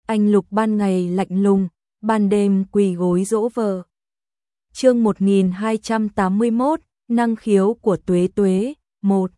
anh Lục ban ngày lạnh lùng, ban đêm quỳ gối dỗ vợ. Chương 1281, năng khiếu của Tuế Tuế, 1.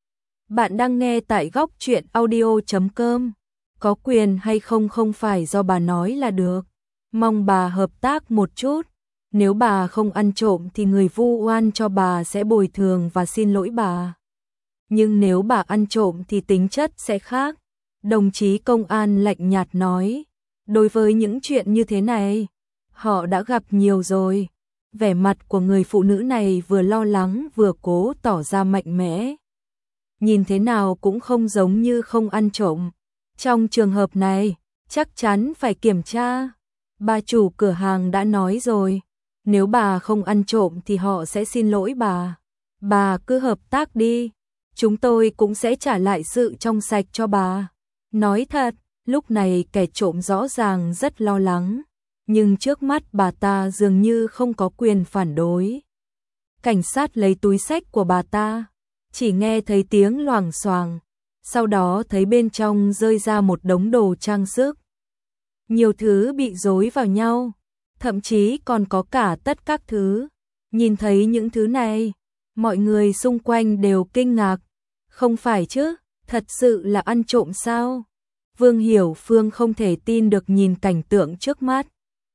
Bạn đang nghe tại góc truyện audio.com. Có quyền hay không không phải do bà nói là được. Mong bà hợp tác một chút. Nếu bà không ăn trộm thì người vu oan cho bà sẽ bồi thường và xin lỗi bà. Nhưng nếu bà ăn trộm thì tính chất sẽ khác. Đồng chí công an lạnh nhạt nói. Đối với những chuyện như thế này, họ đã gặp nhiều rồi. Vẻ mặt của người phụ nữ này vừa lo lắng vừa cố tỏ ra mạnh mẽ. Nhìn thế nào cũng không giống như không ăn trộm. Trong trường hợp này, chắc chắn phải kiểm tra. Bà chủ cửa hàng đã nói rồi, nếu bà không ăn trộm thì họ sẽ xin lỗi bà. Bà cứ hợp tác đi, chúng tôi cũng sẽ trả lại sự trong sạch cho bà. Nói thật, lúc này kẻ trộm rõ ràng rất lo lắng, nhưng trước mắt bà ta dường như không có quyền phản đối. Cảnh sát lấy túi xách của bà ta, chỉ nghe thấy tiếng loảng xoảng, sau đó thấy bên trong rơi ra một đống đồ trang sức. Nhiều thứ bị rối vào nhau, thậm chí còn có cả tất các thứ. Nhìn thấy những thứ này, mọi người xung quanh đều kinh ngạc. Không phải chứ, thật sự là ăn trộm sao? Vương Hiểu Phương không thể tin được nhìn cảnh tượng trước mắt.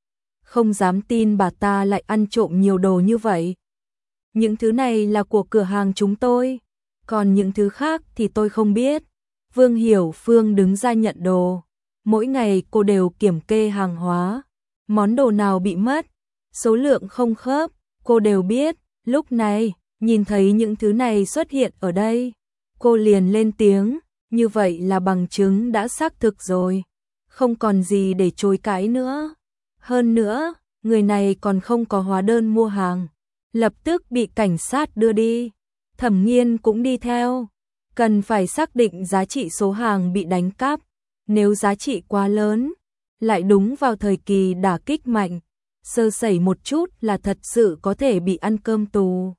Không dám tin bà ta lại ăn trộm nhiều đồ như vậy. Những thứ này là của cửa hàng chúng tôi, còn những thứ khác thì tôi không biết. Vương Hiểu Phương đứng ra nhận đồ. Mỗi ngày cô đều kiểm kê hàng hóa. Món đồ nào bị mất, số lượng không khớp, cô đều biết. Lúc này, nhìn thấy những thứ này xuất hiện ở đây, cô liền lên tiếng. Như vậy là bằng chứng đã xác thực rồi, không còn gì để chối cãi nữa. Hơn nữa, người này còn không có hóa đơn mua hàng, lập tức bị cảnh sát đưa đi. Thẩm Nghiên cũng đi theo, cần phải xác định giá trị số hàng bị đánh cắp. Nếu giá trị quá lớn, lại đúng vào thời kỳ đả kích mạnh, sơ sẩy một chút là thật sự có thể bị ăn cơm tù.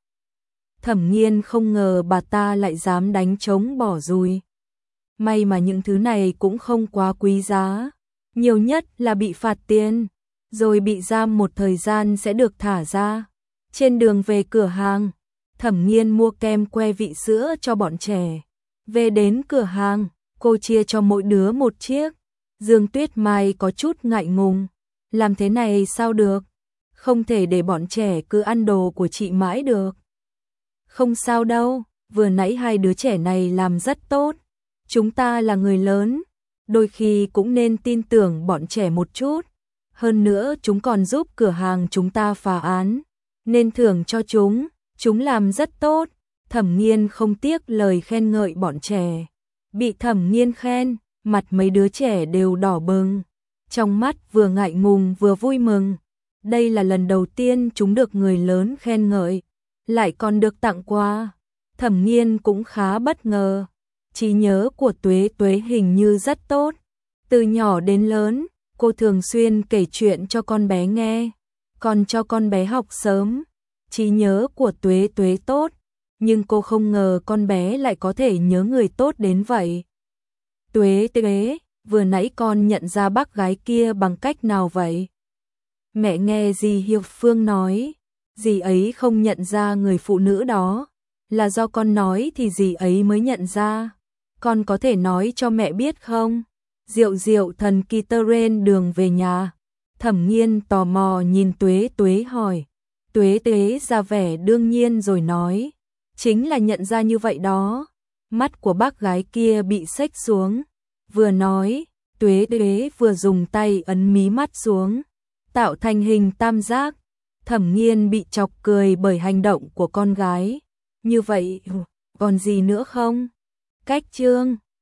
Thẩm Nghiên không ngờ bà ta lại dám đánh trống bỏ dùi. May mà những thứ này cũng không quá quý giá, nhiều nhất là bị phạt tiền, rồi bị giam một thời gian sẽ được thả ra. Trên đường về cửa hàng, Thẩm Nghiên mua kem que vị sữa cho bọn trẻ. Về đến cửa hàng, cô chia cho mỗi đứa một chiếc. Dương Tuyết Mai có chút ngại ngùng. Làm thế này sao được? Không thể để bọn trẻ cứ ăn đồ của chị mãi được. Không sao đâu, vừa nãy hai đứa trẻ này làm rất tốt. Chúng ta là người lớn, đôi khi cũng nên tin tưởng bọn trẻ một chút. Hơn nữa chúng còn giúp cửa hàng chúng ta phá án, nên thưởng cho chúng làm rất tốt. Thẩm Nghiên không tiếc lời khen ngợi bọn trẻ. Bị Thẩm Nghiên khen, mặt mấy đứa trẻ đều đỏ bừng, trong mắt vừa ngại ngùng vừa vui mừng. Đây là lần đầu tiên chúng được người lớn khen ngợi, lại còn được tặng quà. Thẩm Nghiên cũng khá bất ngờ. Trí nhớ của Tuế Tuế hình như rất tốt. Từ nhỏ đến lớn, cô thường xuyên kể chuyện cho con bé nghe, còn cho con bé học sớm. Trí nhớ của Tuế Tuế tốt, nhưng cô không ngờ con bé lại có thể nhớ người tốt đến vậy. Tuế Tuế, vừa nãy con nhận ra bác gái kia bằng cách nào vậy? Mẹ nghe dì Hiệp Phương nói, dì ấy không nhận ra người phụ nữ đó, là do con nói thì dì ấy mới nhận ra. Con có thể nói cho mẹ biết không? Diệu Diệu thần kỳ trên đường về nhà. Thẩm Nghiên tò mò nhìn Tuế Tuế hỏi. Tuế Tuế ra vẻ đương nhiên rồi nói, chính là nhận ra như vậy đó. Mắt của bác gái kia bị xếch xuống. Vừa nói, Tuế Tuế vừa dùng tay ấn mí mắt xuống, tạo thành hình tam giác. Thẩm Nghiên bị chọc cười bởi hành động của con gái. Như vậy, còn gì nữa không? Cách chương